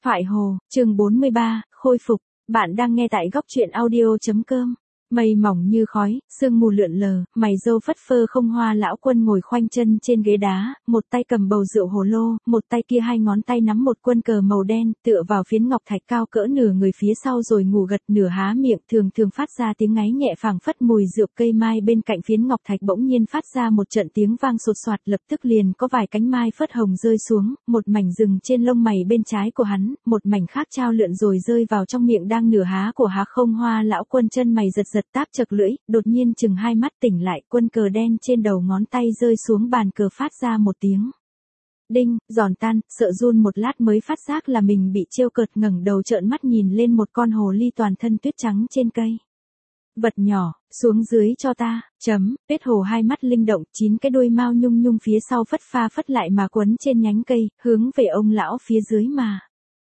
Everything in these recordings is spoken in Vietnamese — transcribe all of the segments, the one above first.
Thoại Hồ, chương 43, khôi phục. Bạn đang nghe tại góc truyện audio.com. Mây mỏng như khói, sương mù lượn lờ, mày râu phất phơ Không Hoa lão quân ngồi khoanh chân trên ghế đá, một tay cầm bầu rượu hồ lô, một tay kia hai ngón tay nắm một quân cờ màu đen, tựa vào phiến ngọc thạch cao cỡ nửa người phía sau rồi ngủ gật nửa há miệng, thường thường phát ra tiếng ngáy nhẹ phảng phất mùi rượu. Cây mai bên cạnh phiến ngọc thạch bỗng nhiên phát ra một trận tiếng vang sột soạt, lập tức liền có vài cánh mai phất hồng rơi xuống, một mảnh rừng trên lông mày bên trái của hắn, một mảnh khác trao lượn rồi rơi vào trong miệng đang nửa há của há Không Hoa lão quân. Chân mày giật giật táp chật lưỡi, đột nhiên chừng hai mắt tỉnh lại, quân cờ đen trên đầu ngón tay rơi xuống bàn cờ phát ra một tiếng đinh, giòn tan, sợ run một lát mới phát giác là mình bị trêu cợt, ngẩng đầu trợn mắt nhìn lên một con hồ ly toàn thân tuyết trắng trên cây. Vật nhỏ, xuống dưới cho ta, tuyết hồ hai mắt linh động, 9 cái đuôi mao nhung nhung phía sau phất pha phất lại mà quấn trên nhánh cây, hướng về ông lão phía dưới mà.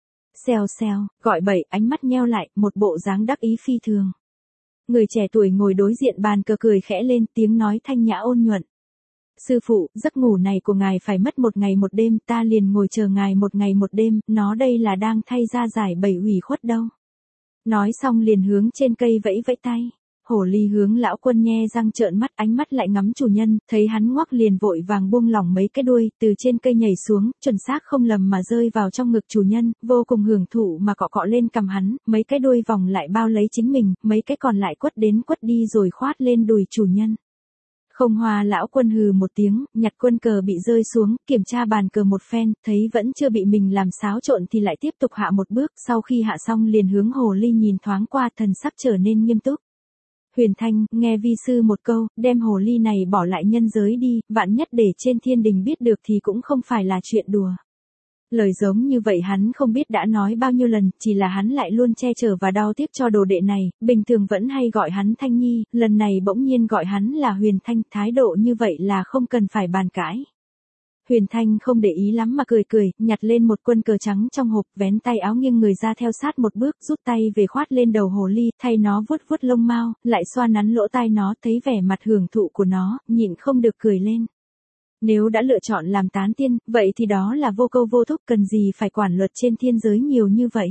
Xèo xèo, gọi bậy, ánh mắt nheo lại, một bộ dáng đắc ý phi thường. Người trẻ tuổi ngồi đối diện bàn cờ cười khẽ lên, tiếng nói thanh nhã ôn nhuận. Sư phụ, giấc ngủ này của ngài phải mất một ngày một đêm, ta liền ngồi chờ ngài một ngày một đêm, nó đây là đang thay ra giải bày ủy khuất đâu. Nói xong liền hướng trên cây vẫy vẫy tay. Hồ ly hướng lão quân nhe răng trợn mắt, ánh mắt lại ngắm chủ nhân, thấy hắn ngoắc liền vội vàng buông lỏng mấy cái đuôi, từ trên cây nhảy xuống, chuẩn xác không lầm mà rơi vào trong ngực chủ nhân, vô cùng hưởng thụ mà cọ cọ lên cằm hắn, mấy cái đuôi vòng lại bao lấy chính mình, mấy cái còn lại quất đến quất đi rồi khoát lên đùi chủ nhân. Không Hoa lão quân hừ một tiếng, nhặt quân cờ bị rơi xuống, kiểm tra bàn cờ một phen, thấy vẫn chưa bị mình làm xáo trộn thì lại tiếp tục hạ một bước, sau khi hạ xong liền hướng hồ ly nhìn thoáng qua, thần sắc trở nên nghiêm túc. Huyền Thanh, nghe vi sư một câu, đem hồ ly này bỏ lại nhân giới đi, vạn nhất để trên thiên đình biết được thì cũng không phải là chuyện đùa. Lời giống như vậy hắn không biết đã nói bao nhiêu lần, chỉ là hắn lại luôn che chở và đau tiếc cho đồ đệ này, bình thường vẫn hay gọi hắn Thanh Nhi, lần này bỗng nhiên gọi hắn là Huyền Thanh, thái độ như vậy là không cần phải bàn cãi. Huyền Thanh không để ý lắm mà cười cười, nhặt lên một quân cờ trắng trong hộp, vén tay áo nghiêng người ra theo sát một bước, rút tay về khoát lên đầu hồ ly, thay nó vuốt vuốt lông mao, lại xoa nắn lỗ tai nó, thấy vẻ mặt hưởng thụ của nó, nhịn không được cười lên. Nếu đã lựa chọn làm tán tiên, vậy thì đó là vô câu vô thúc, cần gì phải quản luật trên thiên giới nhiều như vậy.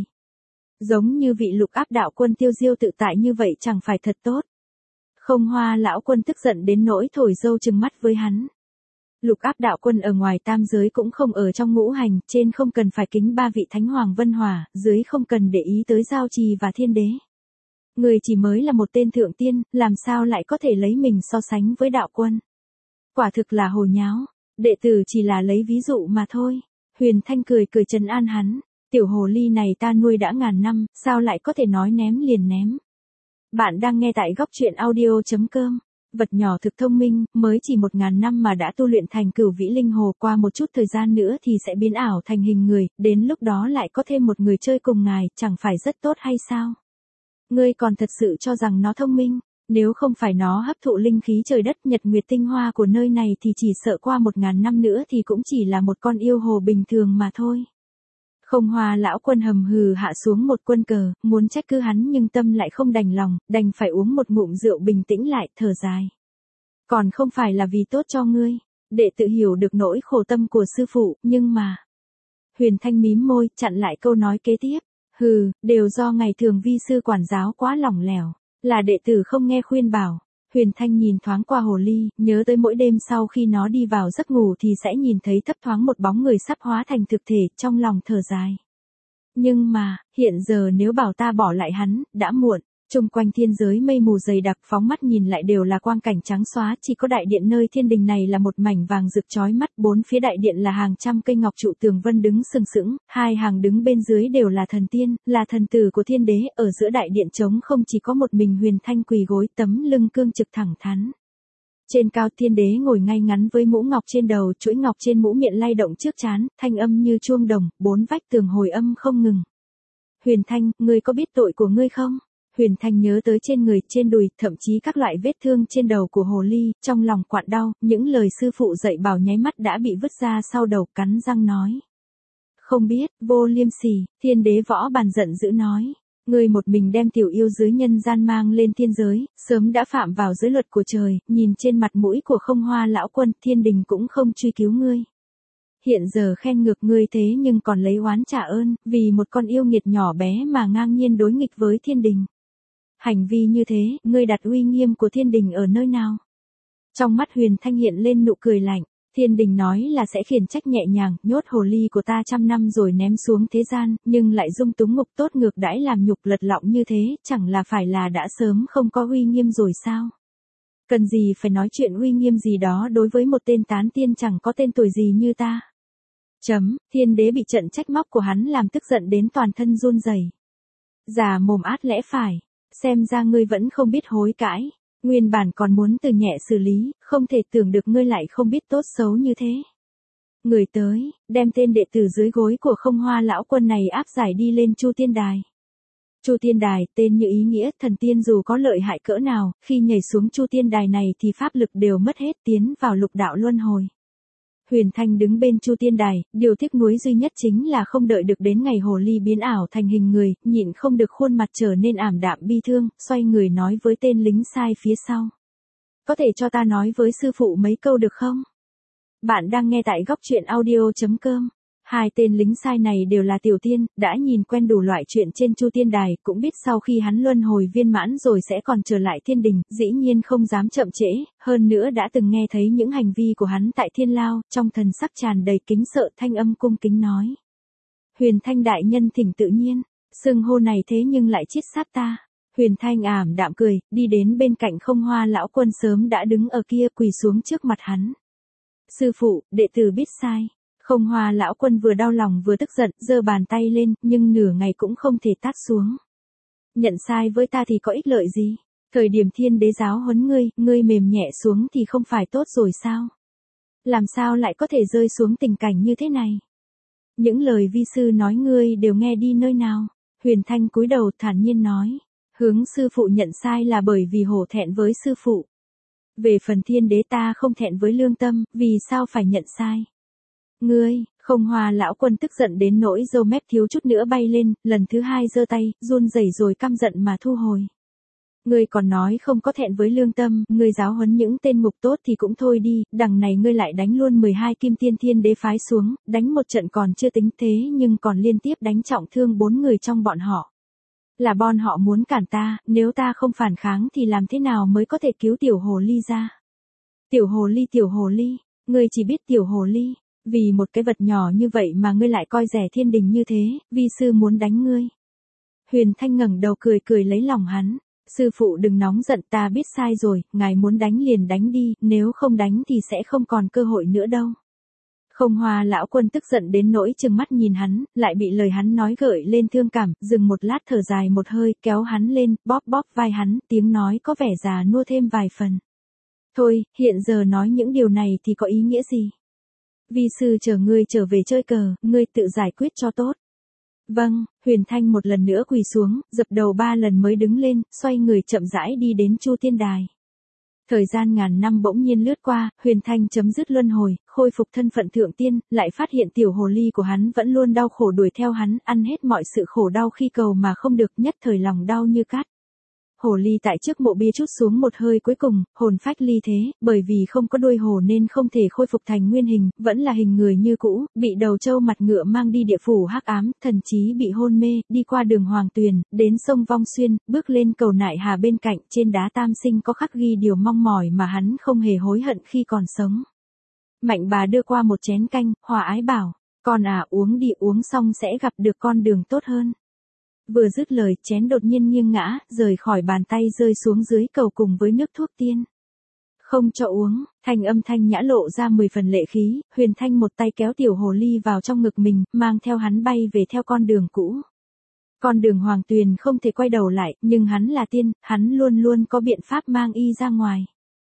Giống như vị Lục Áp đạo quân tiêu diêu tự tại như vậy chẳng phải thật tốt. Không Hoa lão quân tức giận đến nỗi thổi dâu trừng mắt với hắn. Lục Áp đạo quân ở ngoài tam giới cũng không ở trong ngũ hành, trên không cần phải kính 3 vị thánh hoàng vân hỏa, dưới không cần để ý tới giao trì và thiên đế. Người chỉ mới là một tên thượng tiên, làm sao lại có thể lấy mình so sánh với đạo quân. Quả thực là hồ nháo, đệ tử chỉ là lấy ví dụ mà thôi. Huyền Thanh cười cười trấn an hắn, tiểu hồ ly này ta nuôi đã ngàn năm, sao lại có thể nói ném liền ném. Bạn đang nghe tại góc truyện audio.com. Vật nhỏ thực thông minh, mới chỉ 1000 năm mà đã tu luyện thành Cửu Vĩ Linh Hồ, qua một chút thời gian nữa thì sẽ biến ảo thành hình người, đến lúc đó lại có thêm một người chơi cùng ngài, chẳng phải rất tốt hay sao? Ngươi còn thật sự cho rằng nó thông minh, nếu không phải nó hấp thụ linh khí trời đất nhật nguyệt tinh hoa của nơi này thì chỉ sợ qua 1000 năm nữa thì cũng chỉ là một con yêu hồ bình thường mà thôi. Không Hoa lão quân hầm hừ hạ xuống một quân cờ, muốn trách cứ hắn nhưng tâm lại không đành lòng, đành phải uống một ngụm rượu bình tĩnh lại, thở dài. Còn không phải là vì tốt cho ngươi, đệ tự hiểu được nỗi khổ tâm của sư phụ, nhưng mà... Huyền Thanh mím môi, chặn lại câu nói kế tiếp. Đều do ngày thường vi sư quản giáo quá lỏng lẻo, là đệ tử không nghe khuyên bảo. Huyền Thanh nhìn thoáng qua hồ ly, nhớ tới mỗi đêm sau khi nó đi vào giấc ngủ thì sẽ nhìn thấy thấp thoáng một bóng người sắp hóa thành thực thể, trong lòng thở dài. Nhưng mà, hiện giờ nếu bảo ta bỏ lại hắn, đã muộn. Chung quanh thiên giới mây mù dày đặc, phóng mắt nhìn lại đều là quang cảnh trắng xóa, chỉ có đại điện nơi thiên đình này là một mảnh vàng rực chói mắt, bốn phía đại điện là hàng trăm cây ngọc trụ tường vân đứng sừng sững, hai hàng đứng bên dưới đều là thần tiên, là thần tử của thiên đế, ở giữa đại điện trống không chỉ có một mình Huyền Thanh quỳ gối, tấm lưng cương trực thẳng thắn. Trên cao thiên đế ngồi ngay ngắn với mũ ngọc trên đầu, chuỗi ngọc trên mũ miệng lay động trước trán, thanh âm như chuông đồng, bốn vách tường hồi âm không ngừng. Huyền Thanh, ngươi có biết tội của ngươi không? Huyền Thanh nhớ tới trên người, trên đùi, thậm chí các loại vết thương trên đầu của hồ ly, trong lòng quặn đau, những lời sư phụ dạy bảo nháy mắt đã bị vứt ra sau đầu, cắn răng nói. Không biết, vô liêm sỉ, thiên đế võ bàn giận dữ nói. Ngươi một mình đem tiểu yêu dưới nhân gian mang lên thiên giới, sớm đã phạm vào giới luật của trời, nhìn trên mặt mũi của Không Hoa lão quân, thiên đình cũng không truy cứu ngươi. hiện giờ khen ngược ngươi thế nhưng còn lấy oán trả ơn, vì một con yêu nghiệt nhỏ bé mà ngang nhiên đối nghịch với thiên đình. Hành vi như thế, ngươi đặt uy nghiêm của thiên đình ở nơi nào? Trong mắt Huyền Thanh hiện lên nụ cười lạnh. Thiên đình nói là sẽ khiển trách nhẹ nhàng, nhốt hồ ly của ta 100 năm rồi ném xuống thế gian, nhưng lại dung túng ngục tốt ngược đãi làm nhục lật lọng như thế, chẳng là phải là đã sớm không có uy nghiêm rồi sao? Cần gì phải nói chuyện uy nghiêm gì đó đối với một tên tán tiên chẳng có tên tuổi gì như ta. Thiên đế bị trận trách móc của hắn làm tức giận đến toàn thân run rẩy. Già mồm át lẽ phải, xem ra ngươi vẫn không biết hối cãi. Nguyên bản còn muốn từ nhẹ xử lý, không thể tưởng được ngươi lại không biết tốt xấu như thế. Người tới, đem tên đệ tử dưới gối của Không Hoa lão quân này áp giải đi lên Chu Tiên Đài. Chu Tiên Đài, tên như ý nghĩa, thần tiên dù có lợi hại cỡ nào, khi nhảy xuống Chu Tiên Đài này thì pháp lực đều mất hết, tiến vào lục đạo luân hồi. Huyền Thanh đứng bên Chu Tiên Đài, điều tiếc nuối duy nhất chính là không đợi được đến ngày hồ ly biến ảo thành hình người, nhịn không được khuôn mặt trở nên ảm đạm bi thương, xoay người nói với tên lính sai phía sau. Có thể cho ta nói với sư phụ mấy câu được không? Bạn đang nghe tại góc truyện audio.com. Hai tên lính sai này đều là tiểu tiên, đã nhìn quen đủ loại chuyện trên Chu Tiên Đài, cũng biết sau khi hắn luân hồi viên mãn rồi sẽ còn trở lại thiên đình, dĩ nhiên không dám chậm trễ, hơn nữa đã từng nghe thấy những hành vi của hắn tại thiên lao, trong thần sắc tràn đầy kính sợ, thanh âm cung kính nói. Huyền Thanh đại nhân thỉnh tự nhiên, xưng hô này thế nhưng lại chít sát ta. Huyền Thanh ảm đạm cười, đi đến bên cạnh Không Hoa lão quân sớm đã đứng ở kia, quỳ xuống trước mặt hắn. Sư phụ, đệ tử biết sai. Không Hoa lão quân vừa đau lòng vừa tức giận, giơ bàn tay lên, nhưng nửa ngày cũng không thể tát xuống. Nhận sai với ta thì có ích lợi gì? Thời điểm thiên đế giáo huấn ngươi mềm nhẹ xuống thì không phải tốt rồi sao? Làm sao lại có thể rơi xuống tình cảnh như thế này? Những lời vi sư nói ngươi đều nghe đi nơi nào? Huyền Thanh cúi đầu thản nhiên nói. Hướng sư phụ nhận sai là bởi vì hổ thẹn với sư phụ. Về phần thiên đế ta không thẹn với lương tâm, vì sao phải nhận sai? Ngươi, Không Hoa lão quân tức giận đến nỗi râu mép thiếu chút nữa bay lên, lần thứ hai giơ tay, run rẩy rồi căm giận mà thu hồi. Ngươi còn nói không có thẹn với lương tâm, ngươi giáo huấn những tên ngục tốt thì cũng thôi đi, đằng này ngươi lại đánh luôn 12 kim tiên thiên đế phái xuống, đánh một trận còn chưa tính thế nhưng còn liên tiếp đánh trọng thương 4 người trong bọn họ. Là bọn họ muốn cản ta, nếu ta không phản kháng thì làm thế nào mới có thể cứu tiểu hồ ly ra? Tiểu hồ ly, ngươi chỉ biết tiểu hồ ly. Vì một cái vật nhỏ như vậy mà ngươi lại coi rẻ thiên đình như thế, vi sư muốn đánh ngươi. Huyền Thanh ngẩng đầu cười lấy lòng hắn. Sư phụ đừng nóng giận, ta biết sai rồi, ngài muốn đánh liền đánh đi, nếu không đánh thì sẽ không còn cơ hội nữa đâu. Không Hoa lão quân tức giận đến nỗi trừng mắt nhìn hắn, lại bị lời hắn nói gợi lên thương cảm, dừng một lát thở dài một hơi, kéo hắn lên, bóp vai hắn, tiếng nói có vẻ già nua thêm vài phần. Thôi, hiện giờ nói những điều này thì có ý nghĩa gì? Vi sư chờ ngươi trở về chơi cờ, ngươi tự giải quyết cho tốt. Vâng, Huyền Thanh một lần nữa quỳ xuống, dập đầu 3 lần mới đứng lên, xoay người chậm rãi đi đến Chu Tiên Đài. Thời gian ngàn năm bỗng nhiên lướt qua, Huyền Thanh chấm dứt luân hồi, khôi phục thân phận thượng tiên, lại phát hiện tiểu hồ ly của hắn vẫn luôn đau khổ đuổi theo hắn, ăn hết mọi sự khổ đau khi cầu mà không được, nhất thời lòng đau như cát. Hồ ly tại trước mộ bia trút xuống một hơi cuối cùng, hồn phách ly thế, bởi vì không có đuôi hồ nên không thể khôi phục thành nguyên hình, vẫn là hình người như cũ, bị đầu trâu mặt ngựa mang đi địa phủ hắc ám, thần trí bị hôn mê, đi qua đường Hoàng Tuyền, đến sông Vong Xuyên, bước lên cầu Nại Hà bên cạnh, trên đá tam sinh có khắc ghi điều mong mỏi mà hắn không hề hối hận khi còn sống. Mạnh bà đưa qua một chén canh, hòa ái bảo, con à uống đi, uống xong sẽ gặp được con đường tốt hơn. Vừa dứt lời, chén đột nhiên nghiêng ngã, rời khỏi bàn tay rơi xuống dưới cầu cùng với nước thuốc tiên. Không cho uống, thanh âm thanh nhã lộ ra 10 phần lệ khí, Huyền Thanh một tay kéo tiểu hồ ly vào trong ngực mình, mang theo hắn bay về theo con đường cũ. Con đường Hoàng Tuyền không thể quay đầu lại, nhưng hắn là tiên, hắn luôn luôn có biện pháp mang y ra ngoài.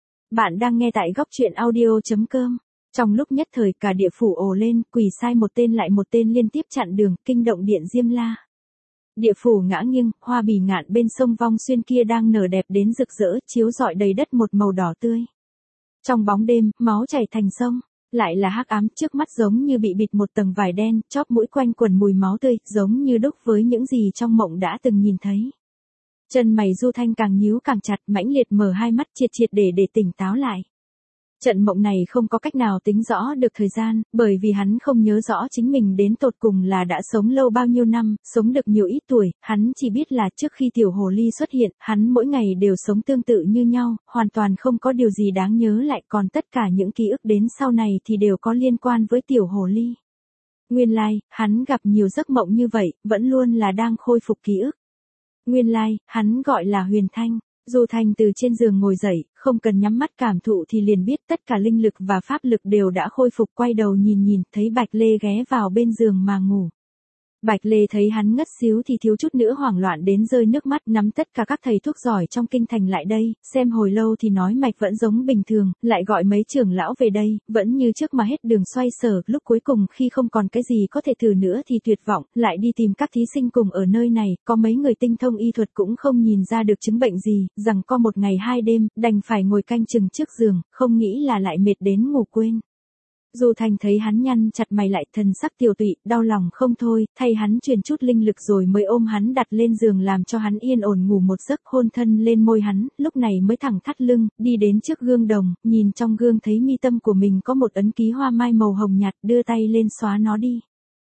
Bạn đang nghe tại góc truyện audio.com. Trong lúc nhất thời cả địa phủ ồ lên, quỳ sai một tên lại một tên liên tiếp chặn đường, kinh động điện Diêm La. Địa phủ ngã nghiêng, hoa bì ngạn bên sông Vong Xuyên kia đang nở đẹp đến rực rỡ, chiếu rọi đầy đất một màu đỏ tươi. Trong bóng đêm, máu chảy thành sông, lại là hắc ám, trước mắt giống như bị bịt một tầng vải đen, chóp mũi quanh quần mùi máu tươi, giống như đúc với những gì trong mộng đã từng nhìn thấy. Chân mày Du Thanh càng nhíu càng chặt, mãnh liệt mở hai mắt triệt để tỉnh táo lại. Trận mộng này không có cách nào tính rõ được thời gian, bởi vì hắn không nhớ rõ chính mình đến tột cùng là đã sống lâu bao nhiêu năm, sống được nhiều ít tuổi, hắn chỉ biết là trước khi tiểu hồ ly xuất hiện, hắn mỗi ngày đều sống tương tự như nhau, hoàn toàn không có điều gì đáng nhớ lại, còn tất cả những ký ức đến sau này thì đều có liên quan với tiểu hồ ly. Nguyên lai, hắn gặp nhiều giấc mộng như vậy, vẫn luôn là đang khôi phục ký ức. Nguyên lai, hắn gọi là Huyền Thanh. Du Thanh từ trên giường ngồi dậy, không cần nhắm mắt cảm thụ thì liền biết tất cả linh lực và pháp lực đều đã khôi phục, quay đầu nhìn, thấy Bạch Lê ghé vào bên giường mà ngủ. Bạch Lê thấy hắn ngất xíu thì thiếu chút nữa hoảng loạn đến rơi nước mắt, nắm tất cả các thầy thuốc giỏi trong kinh thành lại đây, xem hồi lâu thì nói mạch vẫn giống bình thường, lại gọi mấy trưởng lão về đây, vẫn như trước mà hết đường xoay sở, lúc cuối cùng khi không còn cái gì có thể thử nữa thì tuyệt vọng, lại đi tìm các thí sinh cùng ở nơi này, có mấy người tinh thông y thuật cũng không nhìn ra được chứng bệnh gì, rằng có một ngày 2 đêm, đành phải ngồi canh chừng trước giường, không nghĩ là lại mệt đến ngủ quên. Du Thanh thấy hắn nhăn chặt mày lại, thần sắc tiều tụy, đau lòng không thôi, thay hắn truyền chút linh lực rồi mới ôm hắn đặt lên giường làm cho hắn yên ổn ngủ một giấc, hôn thân lên môi hắn, lúc này mới thẳng thắt lưng, đi đến trước gương đồng, nhìn trong gương thấy mi tâm của mình có một ấn ký hoa mai màu hồng nhạt, đưa tay lên xóa nó đi.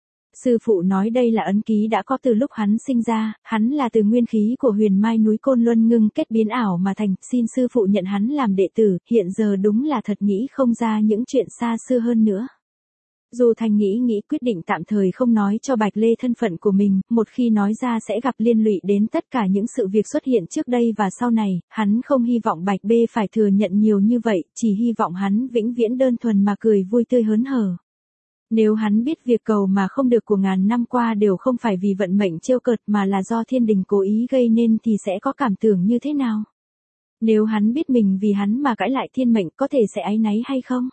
Sư phụ nói đây là ấn ký đã có từ lúc hắn sinh ra, hắn là từ nguyên khí của huyền mai núi Côn Luân ngưng kết biến ảo mà thành, xin sư phụ nhận hắn làm đệ tử, hiện giờ đúng là thật nghĩ không ra những chuyện xa xưa hơn nữa. Du Thanh nghĩ quyết định tạm thời không nói cho Bạch Lê thân phận của mình, một khi nói ra sẽ gặp liên lụy đến tất cả những sự việc xuất hiện trước đây và sau này, hắn không hy vọng Bạch Bê phải thừa nhận nhiều như vậy, chỉ hy vọng hắn vĩnh viễn đơn thuần mà cười vui tươi hớn hở. Nếu hắn biết việc cầu mà không được của ngàn năm qua đều không phải vì vận mệnh trêu cợt mà là do thiên đình cố ý gây nên thì sẽ có cảm tưởng như thế nào? Nếu hắn biết mình vì hắn mà cãi lại thiên mệnh có thể sẽ áy náy hay không?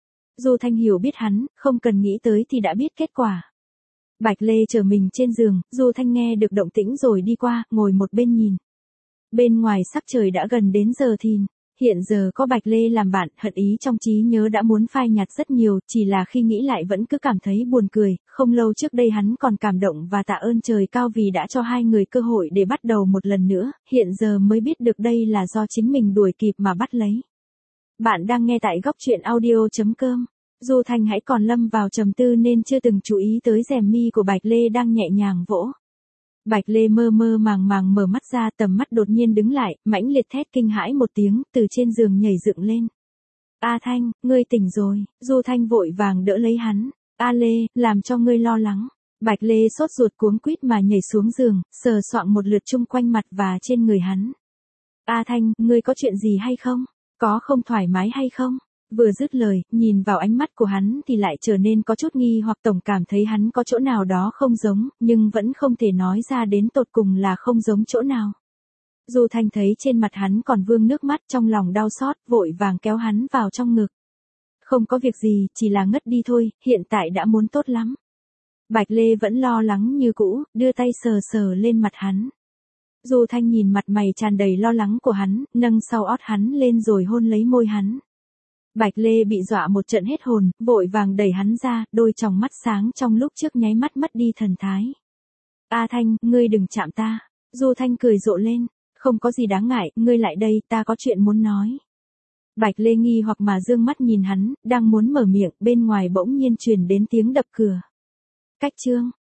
Du Thanh hiểu biết hắn, không cần nghĩ tới thì đã biết kết quả. Bạch Lê chờ mình trên giường, Du Thanh nghe được động tĩnh rồi đi qua, ngồi một bên nhìn. Bên ngoài sắc trời đã gần đến giờ thìn. Hiện giờ có Bạch Lê làm bạn, hận ý trong trí nhớ đã muốn phai nhạt rất nhiều, chỉ là khi nghĩ lại vẫn cứ cảm thấy buồn cười, không lâu trước đây hắn còn cảm động và tạ ơn trời cao vì đã cho hai người cơ hội để bắt đầu một lần nữa, hiện giờ mới biết được đây là do chính mình đuổi kịp mà bắt lấy. Bạn đang nghe tại góc truyện audio.com. Du Thanh hãy còn lâm vào trầm tư nên chưa từng chú ý tới rèm mi của Bạch Lê đang nhẹ nhàng vỗ. Bạch Lê mơ màng mở mắt ra, tầm mắt đột nhiên đứng lại, mãnh liệt thét kinh hãi một tiếng, từ trên giường nhảy dựng lên. A Thanh, ngươi tỉnh rồi. Du Thanh vội vàng đỡ lấy hắn. A Lê, làm cho ngươi lo lắng. Bạch Lê sốt ruột cuống quýt mà nhảy xuống giường, sờ soạng một lượt chung quanh mặt và trên người hắn. A Thanh, ngươi có chuyện gì hay không? Có không thoải mái hay không? Vừa dứt lời, nhìn vào ánh mắt của hắn thì lại trở nên có chút nghi hoặc, tổng cảm thấy hắn có chỗ nào đó không giống, nhưng vẫn không thể nói ra đến tột cùng là không giống chỗ nào. Du Thanh thấy trên mặt hắn còn vương nước mắt, trong lòng đau xót, vội vàng kéo hắn vào trong ngực. Không có việc gì, chỉ là ngất đi thôi, hiện tại đã muốn tốt lắm. Bạch Lê vẫn lo lắng như cũ, đưa tay sờ lên mặt hắn. Du Thanh nhìn mặt mày tràn đầy lo lắng của hắn, nâng sau ót hắn lên rồi hôn lấy môi hắn. Bạch Lê bị dọa một trận hết hồn, vội vàng đẩy hắn ra, đôi tròng mắt sáng trong lúc trước nháy mắt mất đi thần thái. A Thanh, ngươi đừng chạm ta. Du Thanh cười rộ lên. Không có gì đáng ngại, ngươi lại đây, ta có chuyện muốn nói. Bạch Lê nghi hoặc mà dương mắt nhìn hắn, đang muốn mở miệng, bên ngoài bỗng nhiên truyền đến tiếng đập cửa. Cách chương.